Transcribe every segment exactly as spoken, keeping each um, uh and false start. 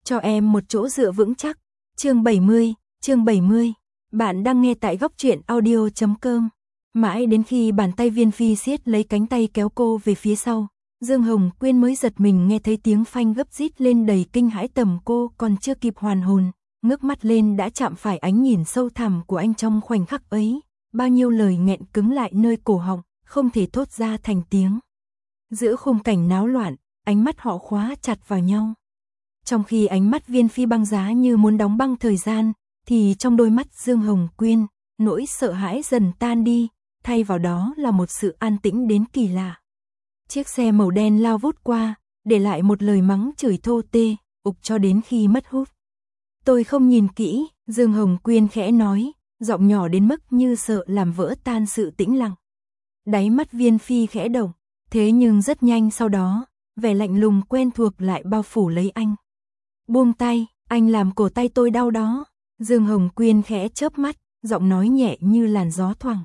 cho em một chỗ dựa vững chắc. Chương bảy mươi, chương bảy mươi. Bạn đang nghe tại góc truyện audio chấm com. Mãi đến khi bàn tay Viên Phi siết lấy cánh tay kéo cô về phía sau, Dương Hồng Quyên mới giật mình nghe thấy tiếng phanh gấp rít lên đầy kinh hãi, tầm cô còn chưa kịp hoàn hồn, ngước mắt lên đã chạm phải ánh nhìn sâu thẳm của anh. Trong khoảnh khắc ấy, bao nhiêu lời nghẹn cứng lại nơi cổ họng, không thể thốt ra thành tiếng. Giữa khung cảnh náo loạn, ánh mắt họ khóa chặt vào nhau. Trong khi ánh mắt Viên Phi băng giá như muốn đóng băng thời gian, thì trong đôi mắt Dương Hồng Quyên, nỗi sợ hãi dần tan đi, thay vào đó là một sự an tĩnh đến kỳ lạ. Chiếc xe màu đen lao vút qua, để lại một lời mắng chửi thô tê, ục cho đến khi mất hút. Tôi không nhìn kỹ, Dương Hồng Quyên khẽ nói, giọng nhỏ đến mức như sợ làm vỡ tan sự tĩnh lặng. Đáy mắt Viên Phi khẽ động, thế nhưng rất nhanh sau đó, vẻ lạnh lùng quen thuộc lại bao phủ lấy anh. Buông tay, anh làm cổ tay tôi đau đó. Dương Hồng Quyên khẽ chớp mắt, giọng nói nhẹ như làn gió thoảng.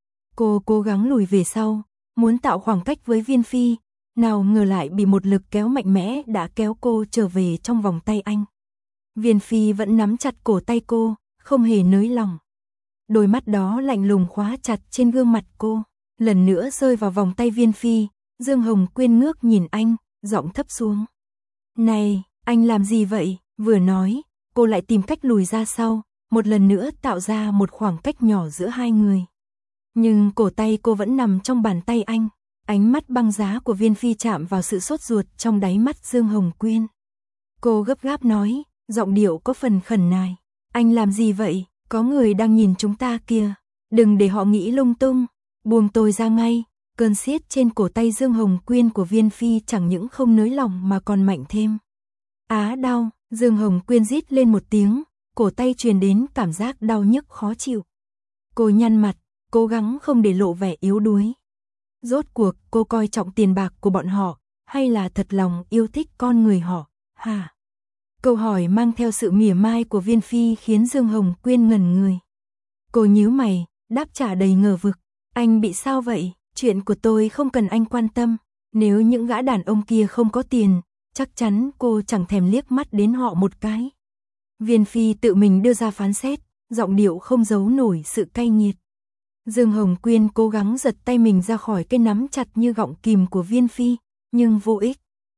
Cô cố gắng lùi về sau, muốn tạo khoảng cách với Viên Phi, nào ngờ lại bị một lực kéo mạnh mẽ đã kéo cô trở về trong vòng tay anh. Viên Phi vẫn nắm chặt cổ tay cô, không hề nới lỏng. Đôi mắt đó lạnh lùng khóa chặt trên gương mặt cô, lần nữa rơi vào vòng tay Viên Phi. Dương Hồng Quyên ngước nhìn anh, giọng thấp xuống. Này, anh làm gì vậy? Vừa nói, cô lại tìm cách lùi ra sau, một lần nữa tạo ra một khoảng cách nhỏ giữa hai người. Nhưng cổ tay cô vẫn nằm trong bàn tay anh. Ánh mắt băng giá của Viên Phi chạm vào sự sốt ruột trong đáy mắt Dương Hồng Quyên. Cô gấp gáp nói, giọng điệu có phần khẩn nài. Anh làm gì vậy? Có người đang nhìn chúng ta kìa. Đừng để họ nghĩ lung tung. Buông tôi ra ngay. Cơn siết trên cổ tay Dương Hồng Quyên của Viên Phi chẳng những không nới lỏng mà còn mạnh thêm. Á đau, Dương Hồng Quyên rít lên một tiếng, cổ tay truyền đến cảm giác đau nhức khó chịu. Cô nhăn mặt, cố gắng không để lộ vẻ yếu đuối. Rốt cuộc cô coi trọng tiền bạc của bọn họ, hay là thật lòng yêu thích con người họ, hả? Câu hỏi mang theo sự mỉa mai của Viên Phi khiến Dương Hồng Quyên ngẩn người. Cô nhíu mày, đáp trả đầy ngờ vực. Anh bị sao vậy? Chuyện của tôi không cần anh quan tâm. Nếu những gã đàn ông kia không có tiền, chắc chắn cô chẳng thèm liếc mắt đến họ một cái. Viên Phi tự mình đưa ra phán xét, giọng điệu không giấu nổi sự cay nghiệt. Dương Hồng Quyên cố gắng giật tay mình ra khỏi cái nắm chặt như gọng kìm của Viên Phi, nhưng vô ích.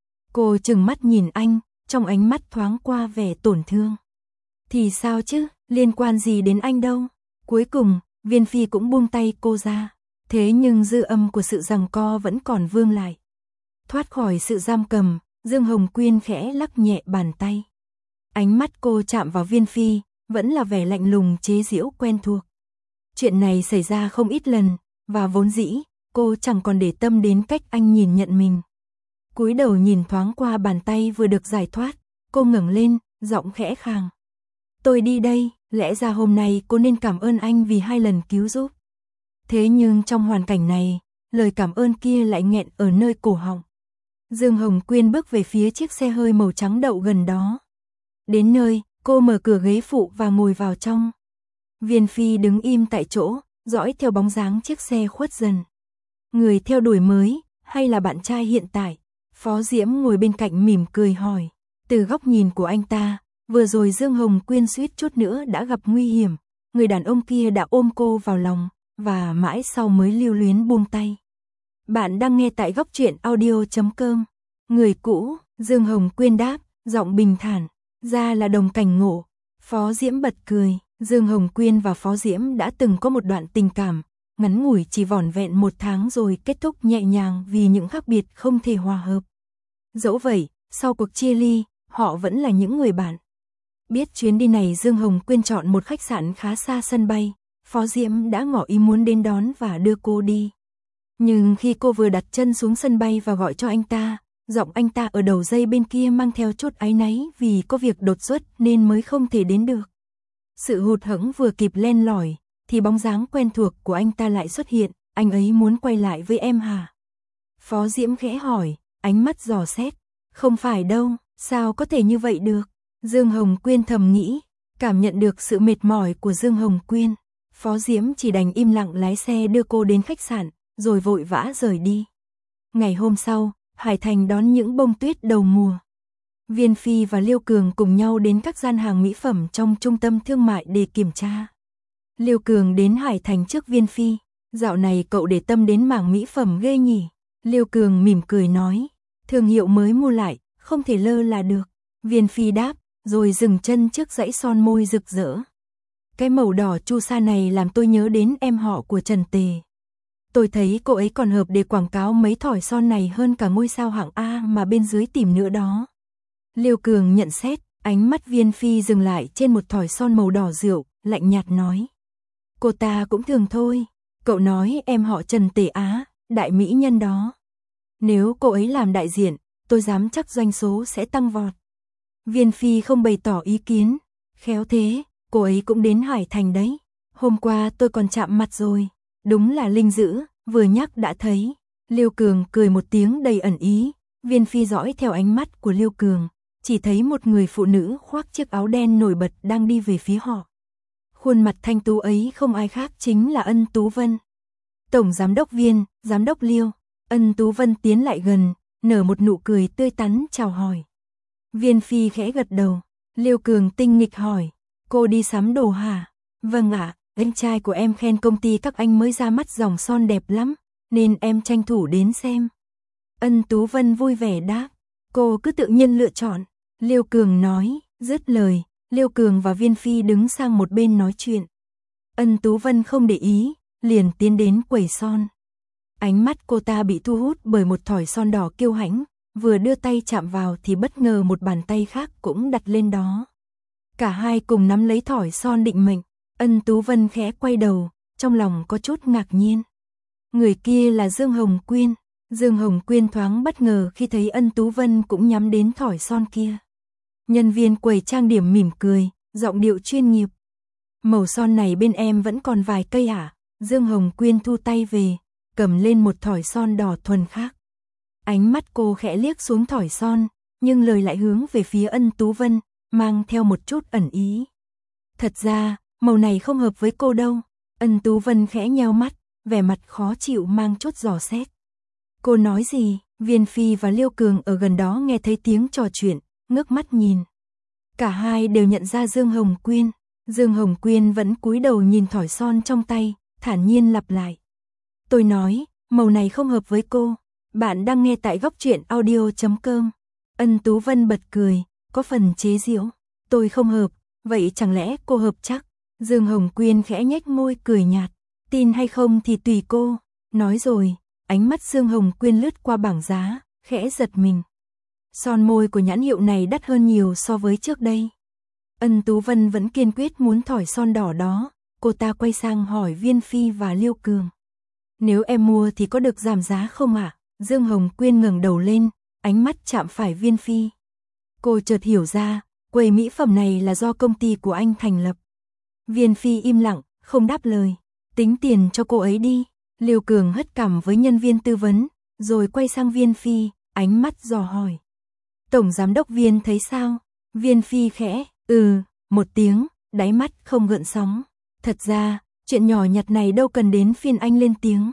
Cô trừng mắt nhìn anh, trong ánh mắt thoáng qua vẻ tổn thương. Thì sao chứ, liên quan gì đến anh đâu. Cuối cùng, Viên Phi cũng buông tay cô ra. Thế nhưng dư âm của sự giằng co vẫn còn vương lại. Thoát khỏi sự giam cầm, Dương Hồng Quyên khẽ lắc nhẹ bàn tay. Ánh mắt cô chạm vào Viên Phi, vẫn là vẻ lạnh lùng chế giễu quen thuộc. Chuyện này xảy ra không ít lần, và vốn dĩ, cô chẳng còn để tâm đến cách anh nhìn nhận mình. Cúi đầu nhìn thoáng qua bàn tay vừa được giải thoát, cô ngẩng lên, giọng khẽ khàng. Tôi đi đây, lẽ ra hôm nay cô nên cảm ơn anh vì hai lần cứu giúp. Thế nhưng trong hoàn cảnh này, lời cảm ơn kia lại nghẹn ở nơi cổ họng. Dương Hồng Quyên bước về phía chiếc xe hơi màu trắng đậu gần đó. Đến nơi, cô mở cửa ghế phụ và ngồi vào trong. Viên Phi đứng im tại chỗ, dõi theo bóng dáng chiếc xe khuất dần. Người theo đuổi mới, hay là bạn trai hiện tại? Phó Diễm ngồi bên cạnh mỉm cười hỏi. Từ góc nhìn của anh ta, vừa rồi Dương Hồng Quyên suýt chút nữa đã gặp nguy hiểm. Người đàn ông kia đã ôm cô vào lòng, và mãi sau mới lưu luyến buông tay. Bạn đang nghe tại góc truyện audio chấm com. Người cũ, Dương Hồng Quyên đáp, giọng bình thản. Ra là đồng cảnh ngộ. Phó Diễm bật cười. Dương Hồng Quyên và Phó Diễm đã từng có một đoạn tình cảm, ngắn ngủi chỉ vỏn vẹn một tháng rồi kết thúc nhẹ nhàng vì những khác biệt không thể hòa hợp. Dẫu vậy, sau cuộc chia ly, họ vẫn là những người bạn. Biết chuyến đi này Dương Hồng Quyên chọn một khách sạn khá xa sân bay, Phó Diễm đã ngỏ ý muốn đến đón và đưa cô đi. Nhưng khi cô vừa đặt chân xuống sân bay và gọi cho anh ta, giọng anh ta ở đầu dây bên kia mang theo chút áy náy vì có việc đột xuất nên mới không thể đến được. Sự hụt hẫng vừa kịp len lỏi, thì bóng dáng quen thuộc của anh ta lại xuất hiện. Anh ấy muốn quay lại với em hả? Phó Diễm khẽ hỏi, ánh mắt dò xét. Không phải đâu, sao có thể như vậy được? Dương Hồng Quyên thầm nghĩ, cảm nhận được sự mệt mỏi của Dương Hồng Quyên. Phó Diễm chỉ đành im lặng lái xe đưa cô đến khách sạn, rồi vội vã rời đi. Ngày hôm sau, Hải Thành đón những bông tuyết đầu mùa. Viên Phi và Liêu Cường cùng nhau đến các gian hàng mỹ phẩm trong trung tâm thương mại để kiểm tra. Liêu Cường đến Hải Thành trước Viên Phi. Dạo này cậu để tâm đến mảng mỹ phẩm ghê nhỉ? Liêu Cường mỉm cười nói. Thương hiệu mới mua lại, không thể lơ là được. Viên Phi đáp, rồi dừng chân trước dãy son môi rực rỡ. Cái màu đỏ chu sa này làm tôi nhớ đến em họ của Trần Tề. Tôi thấy cô ấy còn hợp để quảng cáo mấy thỏi son này hơn cả ngôi sao hạng A mà bên dưới tìm nữa đó. Liêu Cường nhận xét, ánh mắt Viên Phi dừng lại trên một thỏi son màu đỏ rượu, lạnh nhạt nói. Cô ta cũng thường thôi. Cậu nói em họ Trần Tề Á, đại mỹ nhân đó. Nếu cô ấy làm đại diện, tôi dám chắc doanh số sẽ tăng vọt. Viên Phi không bày tỏ ý kiến. Khéo thế, cô ấy cũng đến Hải Thành đấy. Hôm qua tôi còn chạm mặt rồi. Đúng là linh dữ, vừa nhắc đã thấy. Liêu Cường cười một tiếng đầy ẩn ý. Viên Phi dõi theo ánh mắt của Liêu Cường, chỉ thấy một người phụ nữ khoác chiếc áo đen nổi bật đang đi về phía họ. Khuôn mặt thanh tú ấy không ai khác chính là Ân Tú Vân. Tổng giám đốc Viên, giám đốc Liêu. Ân Tú Vân tiến lại gần, nở một nụ cười tươi tắn chào hỏi. Viên Phi khẽ gật đầu. Liêu Cường tinh nghịch hỏi, cô đi sắm đồ hả? Vâng ạ, anh trai của em khen công ty các anh mới ra mắt dòng son đẹp lắm, nên em tranh thủ đến xem. Ân Tú Vân vui vẻ đáp, cô cứ tự nhiên lựa chọn. Liêu Cường nói, dứt lời, Liêu Cường và Viên Phi đứng sang một bên nói chuyện. Ân Tú Vân không để ý, liền tiến đến quầy son. Ánh mắt cô ta bị thu hút bởi một thỏi son đỏ kiêu hãnh, vừa đưa tay chạm vào thì bất ngờ một bàn tay khác cũng đặt lên đó. Cả hai cùng nắm lấy thỏi son định mệnh. Ân Tú Vân khẽ quay đầu, trong lòng có chút ngạc nhiên. Người kia là Dương Hồng Quyên. Dương Hồng Quyên thoáng bất ngờ khi thấy Ân Tú Vân cũng nhắm đến thỏi son kia. Nhân viên quầy trang điểm mỉm cười, giọng điệu chuyên nghiệp. Màu son này bên em vẫn còn vài cây hả? Dương Hồng Quyên thu tay về, cầm lên một thỏi son đỏ thuần khác. Ánh mắt cô khẽ liếc xuống thỏi son, nhưng lời lại hướng về phía Ân Tú Vân, mang theo một chút ẩn ý. Thật ra, màu này không hợp với cô đâu. Ân Tú Vân khẽ nheo mắt, vẻ mặt khó chịu mang chút dò xét. Cô nói gì? Viên Phi và Liêu Cường ở gần đó nghe thấy tiếng trò chuyện, ngước mắt nhìn. Cả hai đều nhận ra Dương Hồng Quyên. Dương Hồng Quyên vẫn cúi đầu nhìn thỏi son trong tay, thản nhiên lặp lại. Tôi nói, màu này không hợp với cô. Bạn đang nghe tại góc truyện audio chấm com. Ân Tú Vân bật cười, có phần chế giễu. Tôi không hợp, vậy chẳng lẽ cô hợp chắc? Dương Hồng Quyên khẽ nhếch môi cười nhạt. Tin hay không thì tùy cô. Nói rồi, ánh mắt Dương Hồng Quyên lướt qua bảng giá, khẽ giật mình. Son môi của nhãn hiệu này đắt hơn nhiều so với trước đây. Ân Tú Vân vẫn kiên quyết muốn thỏi son đỏ đó. Cô ta quay sang hỏi Viên Phi và Liêu Cường. Nếu em mua thì có được giảm giá không ạ? À? Dương Hồng Quyên ngẩng đầu lên, ánh mắt chạm phải Viên Phi. Cô chợt hiểu ra, quầy mỹ phẩm này là do công ty của anh thành lập. Viên Phi im lặng, không đáp lời. Tính tiền cho cô ấy đi. Liêu Cường hất cằm với nhân viên tư vấn, rồi quay sang Viên Phi, ánh mắt dò hỏi. Tổng giám đốc Viên thấy sao? Viên Phi khẽ, ừ, một tiếng, đáy mắt không gợn sóng. Thật ra, chuyện nhỏ nhặt này đâu cần đến phiên anh lên tiếng.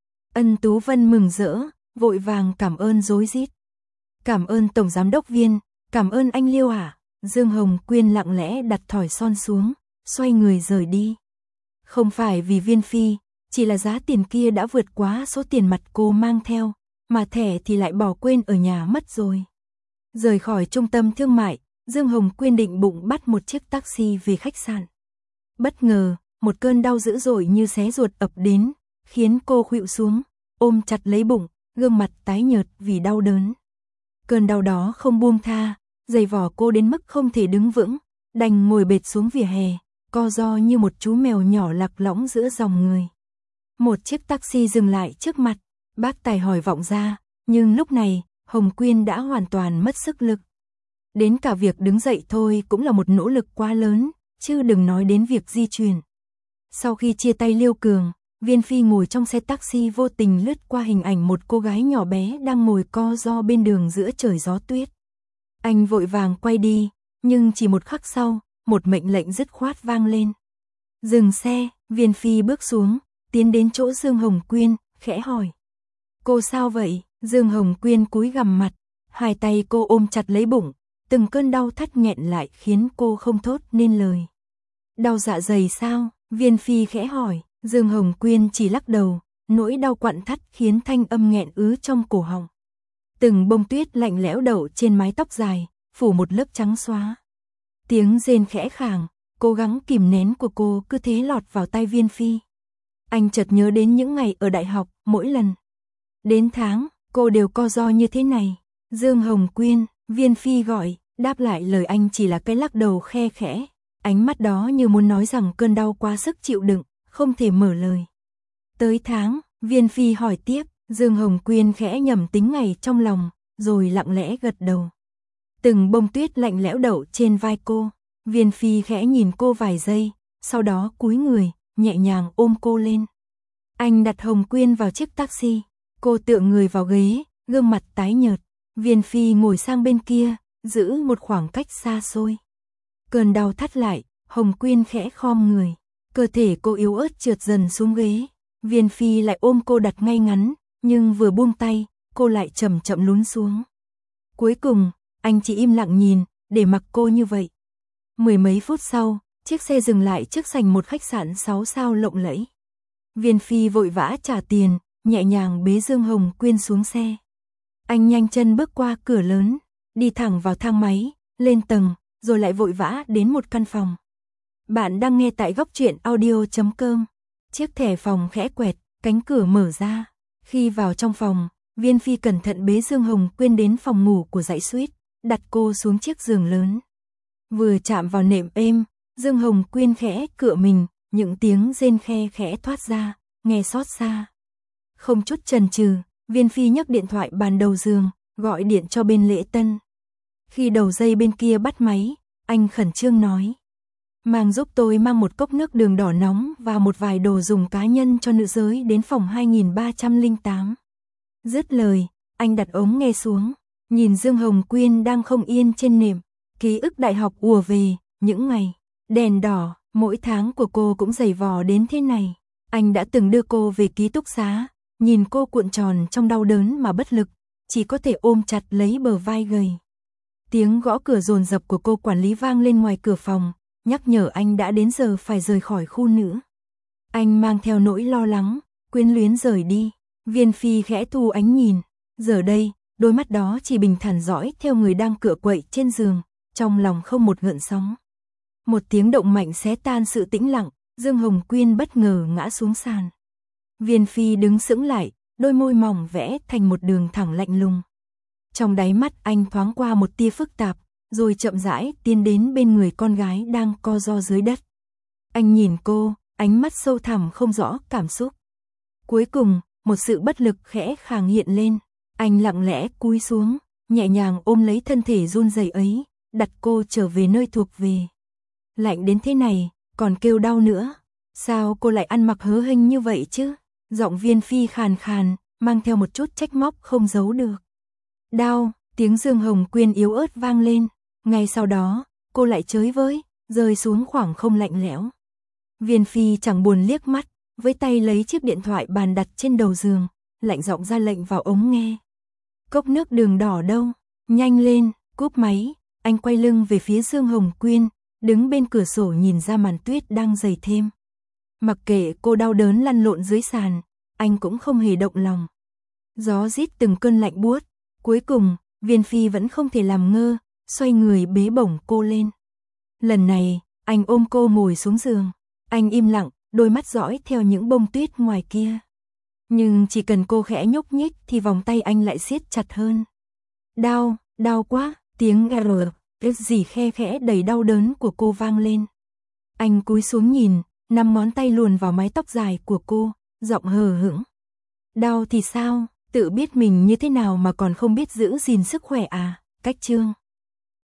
Ân Tú Vân mừng rỡ, vội vàng cảm ơn rối rít. Cảm ơn Tổng giám đốc Viên, cảm ơn anh Liêu à? Dương Hồng Quyên lặng lẽ đặt thỏi son xuống, xoay người rời đi. Không phải vì Viên Phi, chỉ là giá tiền kia đã vượt quá số tiền mặt cô mang theo, mà thẻ thì lại bỏ quên ở nhà mất rồi. Rời khỏi trung tâm thương mại, Dương Hồng Quyên định bụng bắt một chiếc taxi về khách sạn. Bất ngờ, một cơn đau dữ dội như xé ruột ập đến, khiến cô khuỵu xuống, ôm chặt lấy bụng, gương mặt tái nhợt vì đau đớn. Cơn đau đó không buông tha, giày vò cô đến mức không thể đứng vững, đành ngồi bệt xuống vỉa hè, co ro như một chú mèo nhỏ lạc lõng giữa dòng người. Một chiếc taxi dừng lại trước mặt, bác tài hỏi vọng ra, nhưng lúc này, Hồng Quyên đã hoàn toàn mất sức lực. Đến cả việc đứng dậy thôi cũng là một nỗ lực quá lớn, chứ đừng nói đến việc di chuyển. Sau khi chia tay Liêu Cường, Viên Phi ngồi trong xe taxi vô tình lướt qua hình ảnh một cô gái nhỏ bé đang ngồi co ro bên đường giữa trời gió tuyết. Anh vội vàng quay đi, nhưng chỉ một khắc sau, một mệnh lệnh dứt khoát vang lên. Dừng xe, Viên Phi bước xuống, tiến đến chỗ Dương Hồng Quyên, khẽ hỏi. Cô sao vậy? Dương Hồng Quyên cúi gằm mặt, hai tay cô ôm chặt lấy bụng, từng cơn đau thắt nghẹn lại khiến cô không thốt nên lời. Đau dạ dày sao? Viên Phi khẽ hỏi. Dương Hồng Quyên chỉ lắc đầu, nỗi đau quặn thắt khiến thanh âm nghẹn ứ trong cổ họng. Từng bông tuyết lạnh lẽo đậu trên mái tóc dài, phủ một lớp trắng xóa. Tiếng rên khẽ khàng, cố gắng kìm nén của cô cứ thế lọt vào tai Viên Phi. Anh chợt nhớ đến những ngày ở đại học, mỗi lần đến tháng, cô đều co ro như thế này. Dương Hồng Quyên, Viên Phi gọi, đáp lại lời anh chỉ là cái lắc đầu khe khẽ. Ánh mắt đó như muốn nói rằng cơn đau quá sức chịu đựng, không thể mở lời. Tới tháng, Viên Phi hỏi tiếp, Dương Hồng Quyên khẽ nhẩm tính ngày trong lòng, rồi lặng lẽ gật đầu. Từng bông tuyết lạnh lẽo đậu trên vai cô, Viên Phi khẽ nhìn cô vài giây, sau đó cúi người, nhẹ nhàng ôm cô lên. Anh đặt Hồng Quyên vào chiếc taxi, cô tựa người vào ghế, gương mặt tái nhợt. Viên Phi ngồi sang bên kia, giữ một khoảng cách xa xôi. Cơn đau thắt lại, Hồng Quyên khẽ khom người, cơ thể cô yếu ớt trượt dần xuống ghế. Viên Phi lại ôm cô đặt ngay ngắn, nhưng vừa buông tay, cô lại chậm chậm lún xuống. Cuối cùng, anh chỉ im lặng nhìn, để mặc cô như vậy. Mười mấy phút sau, chiếc xe dừng lại trước sảnh một khách sạn sáu sao lộng lẫy. Viên Phi vội vã trả tiền, nhẹ nhàng bế Dương Hồng Quyên xuống xe. Anh nhanh chân bước qua cửa lớn, đi thẳng vào thang máy, lên tầng, rồi lại vội vã đến một căn phòng. Bạn đang nghe tại góc truyện audio chấm com. Chiếc thẻ phòng khẽ quẹt, cánh cửa mở ra. Khi vào trong phòng, Viên Phi cẩn thận bế Dương Hồng Quyên đến phòng ngủ của dãy suite, đặt cô xuống chiếc giường lớn. Vừa chạm vào nệm êm, Dương Hồng Quyên khẽ cựa mình, những tiếng rên khe khẽ thoát ra, nghe xót xa. Không chút chần chừ, Viên Phi nhấc điện thoại bàn đầu giường, gọi điện cho bên lễ tân. Khi đầu dây bên kia bắt máy, anh khẩn trương nói: "Mang giúp tôi mang một cốc nước đường đỏ nóng và một vài đồ dùng cá nhân cho nữ giới đến phòng hai nghìn ba trăm lẻ tám. Dứt lời, anh đặt ống nghe xuống, nhìn Dương Hồng Quyên đang không yên trên nệm, ký ức đại học ùa về, những ngày đèn đỏ, mỗi tháng của cô cũng dày vò đến thế này. Anh đã từng đưa cô về ký túc xá, nhìn cô cuộn tròn trong đau đớn mà bất lực, chỉ có thể ôm chặt lấy bờ vai gầy. Tiếng gõ cửa dồn dập của cô quản lý vang lên ngoài cửa phòng, nhắc nhở anh đã đến giờ phải rời khỏi khu nữ. Anh mang theo nỗi lo lắng, quyến luyến rời đi. Viên Phi khẽ thu ánh nhìn, giờ đây, đôi mắt đó chỉ bình thản dõi theo người đang cựa quậy trên giường, trong lòng không một gợn sóng. Một tiếng động mạnh xé tan sự tĩnh lặng, Dương Hồng Quyên bất ngờ ngã xuống sàn. Viên Phi đứng sững lại, đôi môi mỏng vẽ thành một đường thẳng lạnh lùng. Trong đáy mắt anh thoáng qua một tia phức tạp, rồi chậm rãi tiến đến bên người con gái đang co ro dưới đất. Anh nhìn cô, ánh mắt sâu thẳm không rõ cảm xúc. Cuối cùng, một sự bất lực khẽ khàng hiện lên. Anh lặng lẽ cúi xuống, nhẹ nhàng ôm lấy thân thể run rẩy ấy, đặt cô trở về nơi thuộc về. Lạnh đến thế này, còn kêu đau nữa. Sao cô lại ăn mặc hớ hênh như vậy chứ? Giọng Viên Phi khàn khàn, mang theo một chút trách móc không giấu được. Đau, tiếng Dương Hồng Quyên yếu ớt vang lên. Ngay sau đó, cô lại chới với, rơi xuống khoảng không lạnh lẽo. Viên Phi chẳng buồn liếc mắt, với tay lấy chiếc điện thoại bàn đặt trên đầu giường, lạnh giọng ra lệnh vào ống nghe. Cốc nước đường đỏ đâu? Nhanh lên, cúp máy. Anh quay lưng về phía Dương Hồng Quyên, đứng bên cửa sổ nhìn ra màn tuyết đang dày thêm. Mặc kệ cô đau đớn lăn lộn dưới sàn, anh cũng không hề động lòng. Gió rít từng cơn lạnh buốt, cuối cùng, Viên Phi vẫn không thể làm ngơ, xoay người bế bổng cô lên. Lần này, anh ôm cô ngồi xuống giường, anh im lặng, đôi mắt dõi theo những bông tuyết ngoài kia. Nhưng chỉ cần cô khẽ nhúc nhích thì vòng tay anh lại siết chặt hơn. Đau, đau quá, tiếng R, cái gì khe khẽ đầy đau đớn của cô vang lên. Anh cúi xuống nhìn, năm ngón tay luồn vào mái tóc dài của cô, giọng hờ hững. Đau thì sao, tự biết mình như thế nào mà còn không biết giữ gìn sức khỏe à, cách chương.